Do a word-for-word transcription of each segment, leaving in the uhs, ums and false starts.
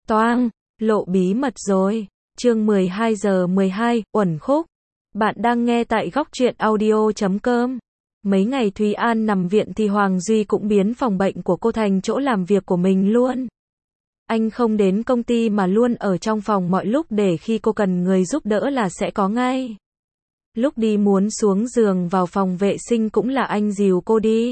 Toang, lộ bí mật rồi. Chương mười hai giờ mười hai, uẩn khúc. Bạn đang nghe tại góc truyện audio chấm com. Mấy ngày Thúy An nằm viện thì Hoàng Duy cũng biến phòng bệnh của cô thành chỗ làm việc của mình luôn. Anh không đến công ty mà luôn ở trong phòng mọi lúc để khi cô cần người giúp đỡ là sẽ có ngay. Lúc đi muốn xuống giường vào phòng vệ sinh cũng là anh dìu cô đi.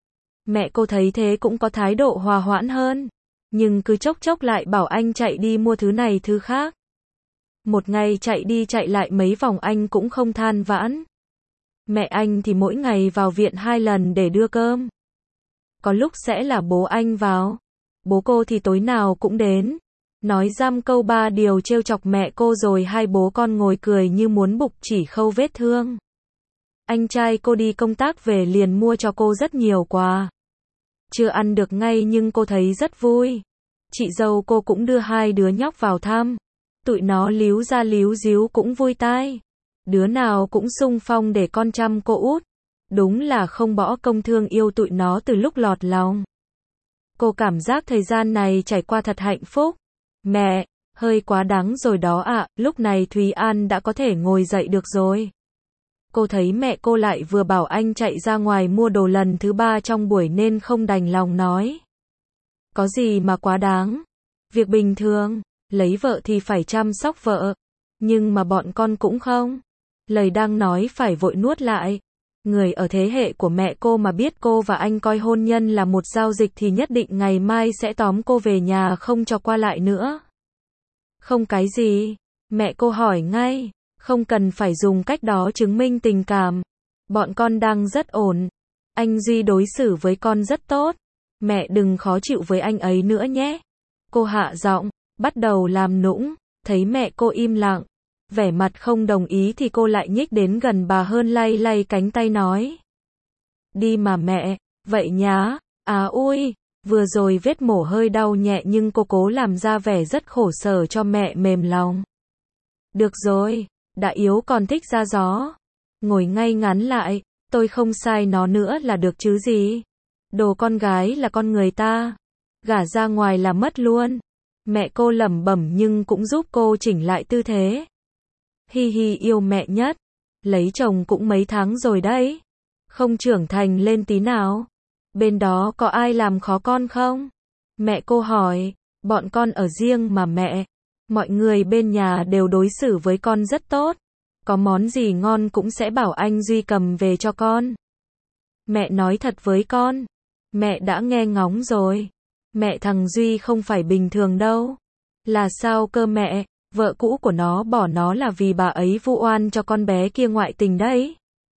Mẹ cô thấy thế cũng có thái độ hòa hoãn hơn. Nhưng cứ chốc chốc lại bảo anh chạy đi mua thứ này thứ khác. Một ngày chạy đi chạy lại mấy vòng anh cũng không than vãn. Mẹ anh thì mỗi ngày vào viện hai lần để đưa cơm. Có lúc sẽ là bố anh vào. Bố cô thì tối nào cũng đến. Nói dăm câu ba điều trêu chọc mẹ cô rồi hai bố con ngồi cười như muốn bục chỉ khâu vết thương. Anh trai cô đi công tác về liền mua cho cô rất nhiều quà. Chưa ăn được ngay nhưng cô thấy rất vui. Chị dâu cô cũng đưa hai đứa nhóc vào thăm. Tụi nó líu ra líu díu cũng vui tai. Đứa nào cũng xung phong để con chăm cô út. Đúng là không bỏ công thương yêu tụi nó từ lúc lọt lòng. Cô cảm giác thời gian này trải qua thật hạnh phúc. Mẹ, hơi quá đáng rồi đó ạ, lúc này Thúy An đã có thể ngồi dậy được rồi. Cô thấy mẹ cô lại vừa bảo anh chạy ra ngoài mua đồ lần thứ ba trong buổi nên không đành lòng nói. Có gì mà quá đáng. Việc bình thường, lấy vợ thì phải chăm sóc vợ. Nhưng mà bọn con cũng không. Lời đang nói phải vội nuốt lại. Người ở thế hệ của mẹ cô mà biết cô và anh coi hôn nhân là một giao dịch thì nhất định ngày mai sẽ tóm cô về nhà không cho qua lại nữa. Không cái gì. Mẹ cô hỏi ngay. Không cần phải dùng cách đó chứng minh tình cảm. Bọn con đang rất ổn. Anh Duy đối xử với con rất tốt. Mẹ đừng khó chịu với anh ấy nữa nhé. Cô hạ giọng, bắt đầu làm nũng. Thấy mẹ cô im lặng, vẻ mặt không đồng ý thì cô lại nhích đến gần bà hơn lay lay cánh tay nói. Đi mà mẹ, vậy nhá. À ui, vừa rồi vết mổ hơi đau nhẹ nhưng cô cố làm ra vẻ rất khổ sở cho mẹ mềm lòng. Được rồi, đã yếu còn thích ra gió. Ngồi ngay ngắn lại, tôi không sai nó nữa là được chứ gì. Đồ con gái là con người ta. Gả ra ngoài là mất luôn. Mẹ cô lẩm bẩm nhưng cũng giúp cô chỉnh lại tư thế. Hi hi yêu mẹ nhất. Lấy chồng cũng mấy tháng rồi đấy. Không trưởng thành lên tí nào. Bên đó có ai làm khó con không? Mẹ cô hỏi. Bọn con ở riêng mà mẹ. Mọi người bên nhà đều đối xử với con rất tốt. Có món gì ngon cũng sẽ bảo anh Duy cầm về cho con. Mẹ nói thật với con. Mẹ đã nghe ngóng rồi. Mẹ thằng Duy không phải bình thường đâu. Là sao cơ mẹ? Vợ cũ của nó bỏ nó là vì bà ấy vu oan cho con bé kia ngoại tình đấy.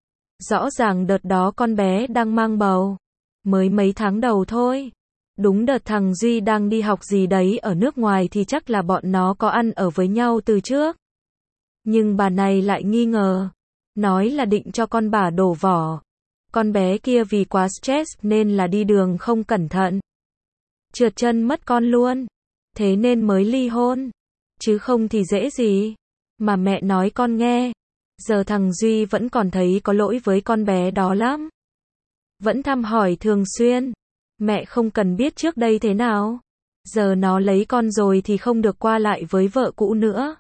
Rõ ràng đợt đó con bé đang mang bầu. Mới mấy tháng đầu thôi. Đúng đợt thằng Duy đang đi học gì đấy ở nước ngoài thì chắc là bọn nó có ăn ở với nhau từ trước. Nhưng bà này lại nghi ngờ. Nói là định cho con bà đổ vỏ. Con bé kia vì quá stress nên là đi đường không cẩn thận. Trượt chân mất con luôn. Thế nên mới ly hôn. Chứ không thì dễ gì. Mà mẹ nói con nghe. Giờ thằng Duy vẫn còn thấy có lỗi với con bé đó lắm. Vẫn thăm hỏi thường xuyên. Mẹ không cần biết trước đây thế nào. Giờ nó lấy con rồi thì không được qua lại với vợ cũ nữa.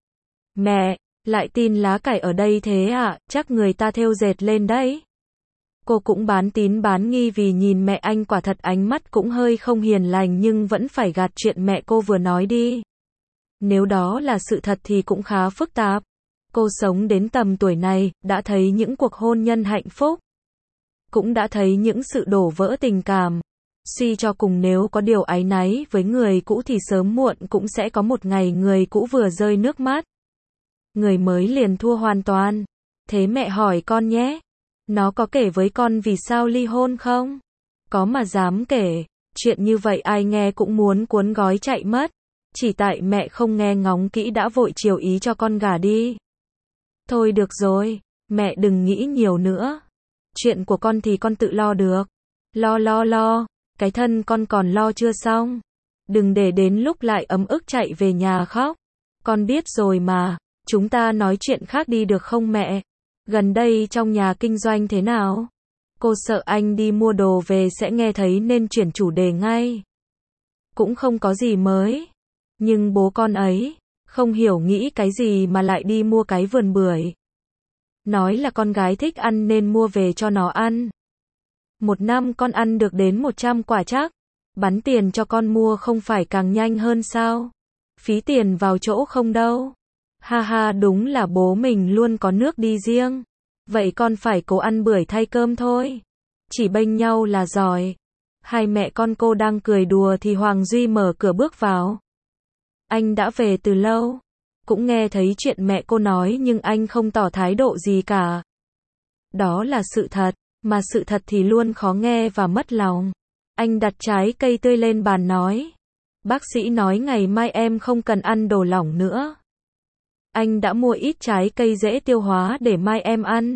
Mẹ, lại tin lá cải ở đây thế à, chắc người ta thêu dệt lên đấy. Cô cũng bán tín bán nghi vì nhìn mẹ anh quả thật ánh mắt cũng hơi không hiền lành nhưng vẫn phải gạt chuyện mẹ cô vừa nói đi. Nếu đó là sự thật thì cũng khá phức tạp. Cô sống đến tầm tuổi này, đã thấy những cuộc hôn nhân hạnh phúc. Cũng đã thấy những sự đổ vỡ tình cảm. Suy cho cùng nếu có điều áy náy với người cũ thì sớm muộn cũng sẽ có một ngày người cũ vừa rơi nước mắt. Người mới liền thua hoàn toàn. Thế mẹ hỏi con nhé. Nó có kể với con vì sao ly hôn không? Có mà dám kể. Chuyện như vậy ai nghe cũng muốn cuốn gói chạy mất. Chỉ tại mẹ không nghe ngóng kỹ đã vội chiều ý cho con gả đi. Thôi được rồi. Mẹ đừng nghĩ nhiều nữa. Chuyện của con thì con tự lo được. Lo lo lo. Cái thân con còn lo chưa xong. Đừng để đến lúc lại ấm ức chạy về nhà khóc. Con biết rồi mà. Chúng ta nói chuyện khác đi được không mẹ? Gần đây trong nhà kinh doanh thế nào? Cô sợ anh đi mua đồ về sẽ nghe thấy nên chuyển chủ đề ngay. Cũng không có gì mới. Nhưng bố con ấy, không hiểu nghĩ cái gì mà lại đi mua cái vườn bưởi. Nói là con gái thích ăn nên mua về cho nó ăn. Một năm con ăn được đến một trăm quả chắc. Bắn tiền cho con mua không phải càng nhanh hơn sao? Phí tiền vào chỗ không đâu. Ha ha, đúng là bố mình luôn có nước đi riêng. Vậy con phải cố ăn bưởi thay cơm thôi. Chỉ bênh nhau là giỏi. Hai mẹ con cô đang cười đùa thì Hoàng Duy mở cửa bước vào. Anh đã về từ lâu. Cũng nghe thấy chuyện mẹ cô nói nhưng anh không tỏ thái độ gì cả. Đó là sự thật, mà sự thật thì luôn khó nghe và mất lòng. Anh đặt trái cây tươi lên bàn nói. Bác sĩ nói ngày mai em không cần ăn đồ lỏng nữa. Anh đã mua ít trái cây dễ tiêu hóa để mai em ăn.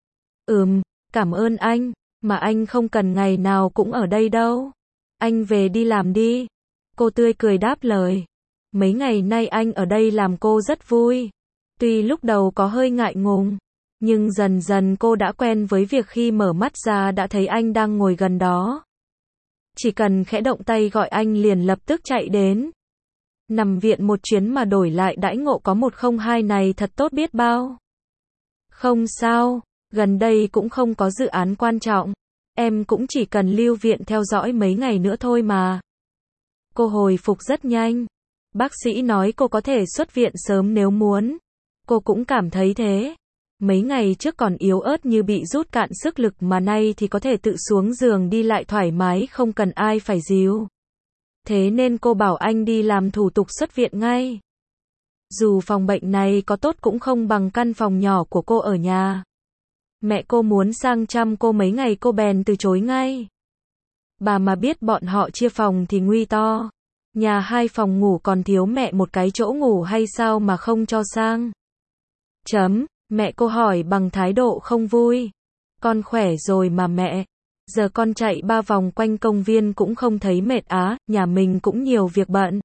Ừm, cảm ơn anh, mà anh không cần ngày nào cũng ở đây đâu. Anh về đi làm đi. Cô tươi cười đáp lời. Mấy ngày nay anh ở đây làm cô rất vui. Tuy lúc đầu có hơi ngại ngùng, nhưng dần dần cô đã quen với việc khi mở mắt ra đã thấy anh đang ngồi gần đó. Chỉ cần khẽ động tay gọi anh liền lập tức chạy đến. Nằm viện một chuyến mà đổi lại đãi ngộ có một không hai này thật tốt biết bao. Không sao, gần đây cũng không có dự án quan trọng. Em cũng chỉ cần lưu viện theo dõi mấy ngày nữa thôi mà. Cô hồi phục rất nhanh. Bác sĩ nói cô có thể xuất viện sớm nếu muốn. Cô cũng cảm thấy thế. Mấy ngày trước còn yếu ớt như bị rút cạn sức lực mà nay thì có thể tự xuống giường đi lại thoải mái không cần ai phải dìu. Thế nên cô bảo anh đi làm thủ tục xuất viện ngay. Dù phòng bệnh này có tốt cũng không bằng căn phòng nhỏ của cô ở nhà. Mẹ cô muốn sang chăm cô mấy ngày cô bèn từ chối ngay. Bà mà biết bọn họ chia phòng thì nguy to. Nhà hai phòng ngủ còn thiếu mẹ một cái chỗ ngủ hay sao mà không cho sang. Chấm, mẹ cô hỏi bằng thái độ không vui. Con khỏe rồi mà mẹ. Giờ con chạy ba vòng quanh công viên cũng không thấy mệt á, nhà mình cũng nhiều việc bận.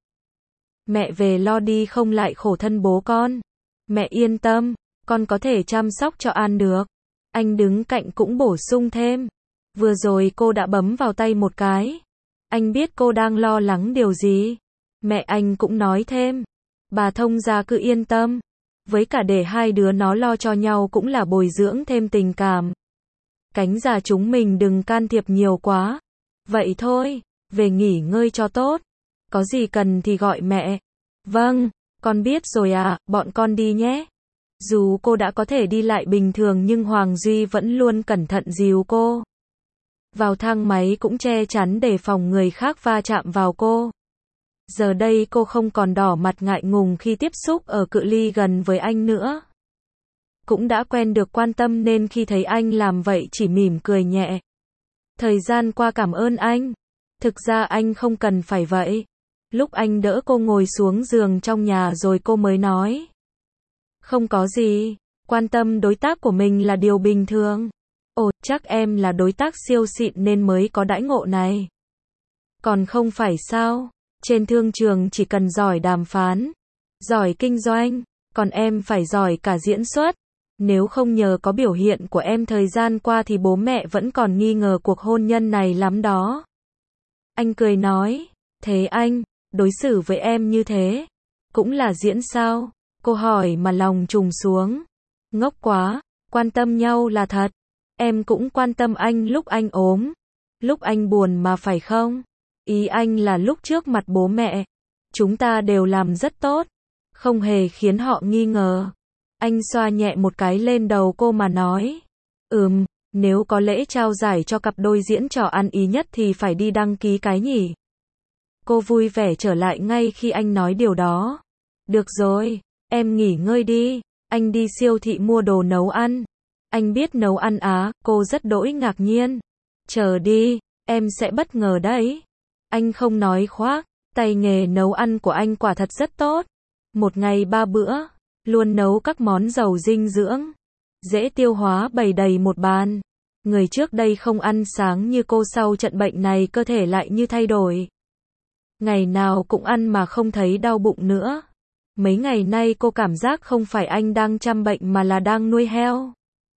Mẹ về lo đi không lại khổ thân bố con. Mẹ yên tâm, con có thể chăm sóc cho An được. Anh đứng cạnh cũng bổ sung thêm. Vừa rồi cô đã bấm vào tay một cái. Anh biết cô đang lo lắng điều gì. Mẹ anh cũng nói thêm. Bà thông gia cứ yên tâm. Với cả để hai đứa nó lo cho nhau cũng là bồi dưỡng thêm tình cảm. Cánh già chúng mình đừng can thiệp nhiều quá. Vậy thôi, về nghỉ ngơi cho tốt. Có gì cần thì gọi mẹ. Vâng, con biết rồi ạ, à, bọn con đi nhé. Dù cô đã có thể đi lại bình thường nhưng Hoàng Duy vẫn luôn cẩn thận dìu cô. Vào thang máy cũng che chắn để phòng người khác va chạm vào cô. Giờ đây cô không còn đỏ mặt ngại ngùng khi tiếp xúc ở cự ly gần với anh nữa. Cũng đã quen được quan tâm nên khi thấy anh làm vậy chỉ mỉm cười nhẹ. Thời gian qua cảm ơn anh. Thực ra anh không cần phải vậy. Lúc anh đỡ cô ngồi xuống giường trong nhà rồi cô mới nói. Không có gì, quan tâm đối tác của mình là điều bình thường. Ồ, chắc em là đối tác siêu xịn nên mới có đãi ngộ này. Còn không phải sao, trên thương trường chỉ cần giỏi đàm phán, giỏi kinh doanh, còn em phải giỏi cả diễn xuất. Nếu không nhờ có biểu hiện của em thời gian qua thì bố mẹ vẫn còn nghi ngờ cuộc hôn nhân này lắm đó. Anh cười nói, thế anh, đối xử với em như thế, cũng là diễn sao? Cô hỏi mà lòng trùng xuống. Ngốc quá, quan tâm nhau là thật. Em cũng quan tâm anh lúc anh ốm, lúc anh buồn mà phải không? Ý anh là lúc trước mặt bố mẹ, chúng ta đều làm rất tốt, không hề khiến họ nghi ngờ. Anh xoa nhẹ một cái lên đầu cô mà nói. Ừm, nếu có lễ trao giải cho cặp đôi diễn trò ăn ý nhất thì phải đi đăng ký cái nhỉ. Cô vui vẻ trở lại ngay khi anh nói điều đó. Được rồi, em nghỉ ngơi đi, anh đi siêu thị mua đồ nấu ăn. Anh biết nấu ăn á, cô rất đỗi ngạc nhiên. Chờ đi, em sẽ bất ngờ đấy. Anh không nói khoác, tay nghề nấu ăn của anh quả thật rất tốt. Một ngày ba bữa, luôn nấu các món giàu dinh dưỡng, dễ tiêu hóa bày đầy một bàn. Người trước đây không ăn sáng như cô sau trận bệnh này cơ thể lại như thay đổi. Ngày nào cũng ăn mà không thấy đau bụng nữa. Mấy ngày nay cô cảm giác không phải anh đang chăm bệnh mà là đang nuôi heo.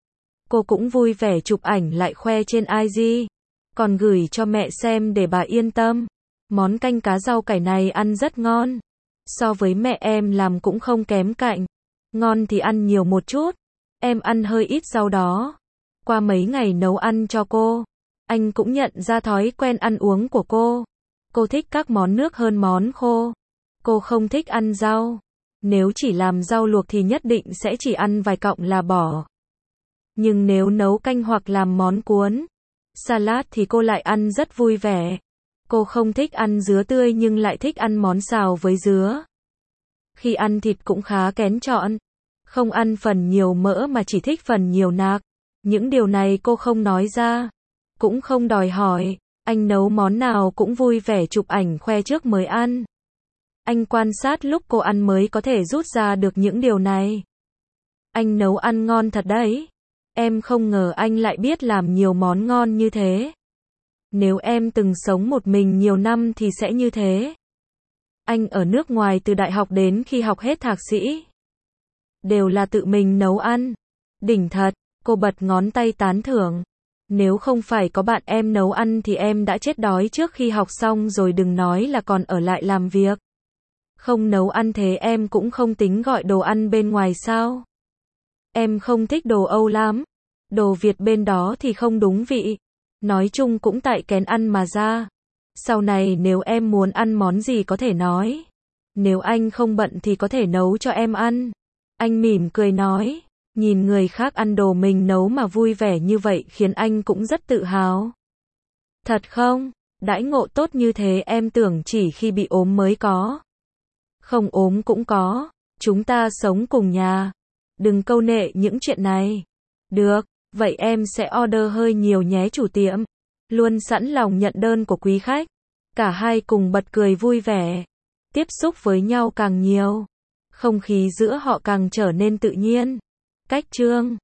Cô cũng vui vẻ chụp ảnh lại khoe trên i giê, còn gửi cho mẹ xem để bà yên tâm. Món canh cá rau cải này ăn rất ngon. So với mẹ em làm cũng không kém cạnh. Ngon thì ăn nhiều một chút. Em ăn hơi ít rau đó. Qua mấy ngày nấu ăn cho cô, anh cũng nhận ra thói quen ăn uống của cô. Cô thích các món nước hơn món khô. Cô không thích ăn rau. Nếu chỉ làm rau luộc thì nhất định sẽ chỉ ăn vài cọng là bỏ. Nhưng nếu nấu canh hoặc làm món cuốn, salad thì cô lại ăn rất vui vẻ. Cô không thích ăn dứa tươi nhưng lại thích ăn món xào với dứa. Khi ăn thịt cũng khá kén chọn. Không ăn phần nhiều mỡ mà chỉ thích phần nhiều nạc. Những điều này cô không nói ra. Cũng không đòi hỏi. Anh nấu món nào cũng vui vẻ chụp ảnh khoe trước mới ăn. Anh quan sát lúc cô ăn mới có thể rút ra được những điều này. Anh nấu ăn ngon thật đấy. Em không ngờ anh lại biết làm nhiều món ngon như thế. Nếu em từng sống một mình nhiều năm thì sẽ như thế. Anh ở nước ngoài từ đại học đến khi học hết thạc sĩ. Đều là tự mình nấu ăn. Đỉnh thật, cô bật ngón tay tán thưởng. Nếu không phải có bạn em nấu ăn thì em đã chết đói trước khi học xong rồi, đừng nói là còn ở lại làm việc. Không nấu ăn thế em cũng không tính gọi đồ ăn bên ngoài sao? Em không thích đồ Âu lắm. Đồ Việt bên đó thì không đúng vị. Nói chung cũng tại kén ăn mà ra. Sau này nếu em muốn ăn món gì có thể nói. Nếu anh không bận thì có thể nấu cho em ăn. Anh mỉm cười nói. Nhìn người khác ăn đồ mình nấu mà vui vẻ như vậy khiến anh cũng rất tự hào. Thật không? Đãi ngộ tốt như thế em tưởng chỉ khi bị ốm mới có. Không ốm cũng có. Chúng ta sống cùng nhà. Đừng câu nệ những chuyện này. Được, vậy em sẽ order hơi nhiều nhé chủ tiệm. Luôn sẵn lòng nhận đơn của quý khách. Cả hai cùng bật cười vui vẻ. Tiếp xúc với nhau càng nhiều, không khí giữa họ càng trở nên tự nhiên. Cách chương